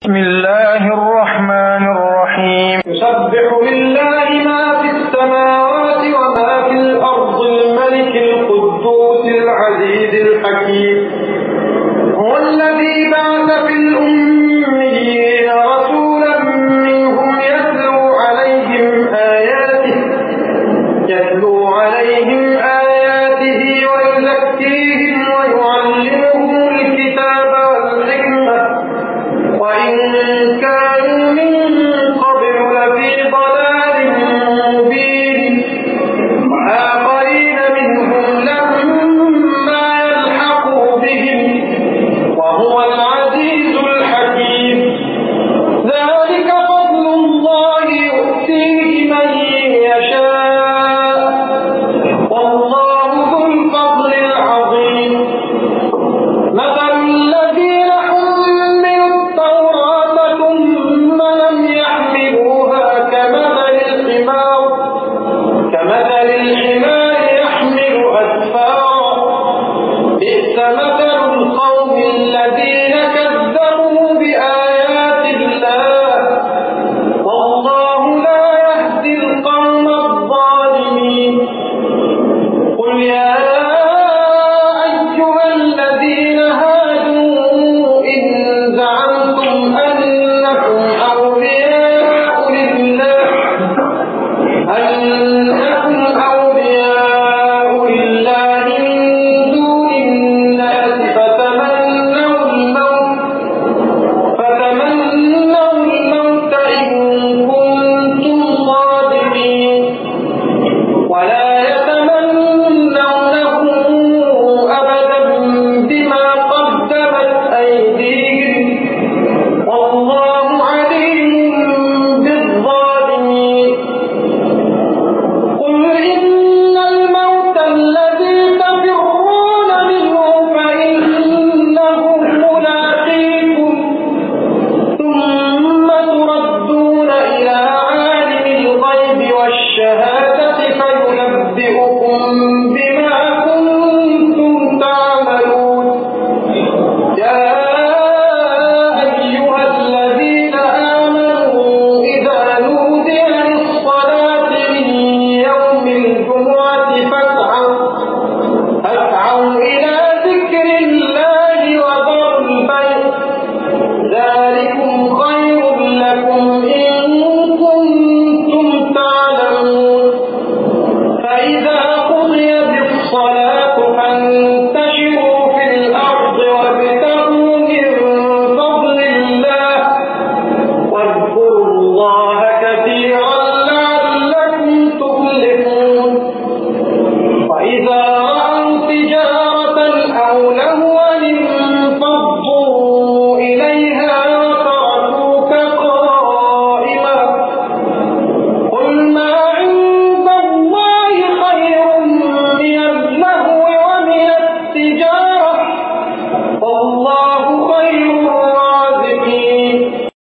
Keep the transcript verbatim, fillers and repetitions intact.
بسم الله الرحمن الرحيم يسبح لله ما في السماوات وما في الأرض الملك القدوس العزيز الحكيم هو الذي بعث في الأميين رسولا منهم يتلو عليهم آياته يتلو عليهم آياته ويزكيهم ويعلمهم الكتاب والحكمة وإن كانوا من